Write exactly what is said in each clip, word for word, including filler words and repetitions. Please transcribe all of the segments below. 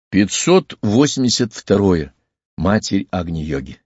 пятьсот восемьдесят второе. Матерь Агни-йоги.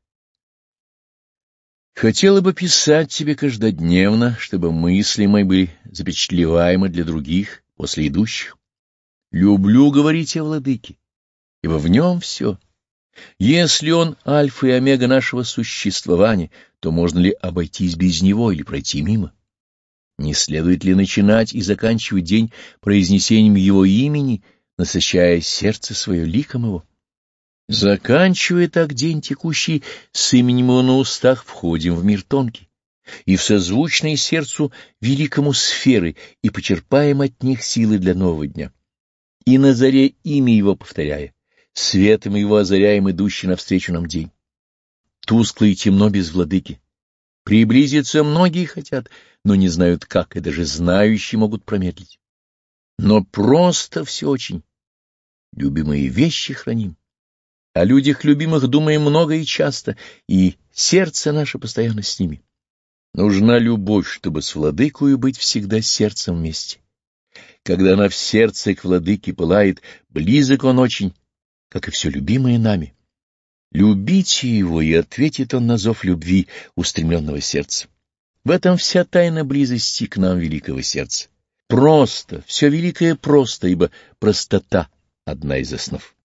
Хотела бы писать тебе каждодневно, чтобы мысли мои были запечатлеваемы для других, после идущих. Люблю говорить о Владыке, ибо в нем все. Если он альфа и омега нашего существования, то можно ли обойтись без него или пройти мимо? Не следует ли начинать и заканчивать день произнесением его имени, насыщая сердце свое ликом его? Заканчивая так день текущий, с именем его на устах входим в мир тонкий, и в созвучные сердцу великому сферы, и почерпаем от них силы для нового дня. И на заре имя его повторяя, светом его озаряем идущий навстречу нам день. Тускло и темно без владыки. Приблизиться многие хотят, но не знают как, и даже знающие могут промедлить. Но просто все очень. Любимые вещи храним. О людях любимых думаем много и часто, и сердце наше постоянно с ними. Нужна любовь, чтобы с владыкою быть всегда сердцем вместе. Когда она в сердце к владыке пылает, близок он очень, как и все любимое нами. Любите его, и ответит он на зов любви устремленного сердца. В этом вся тайна близости к нам великого сердца. Просто, все великое просто, ибо простота — одна из основ.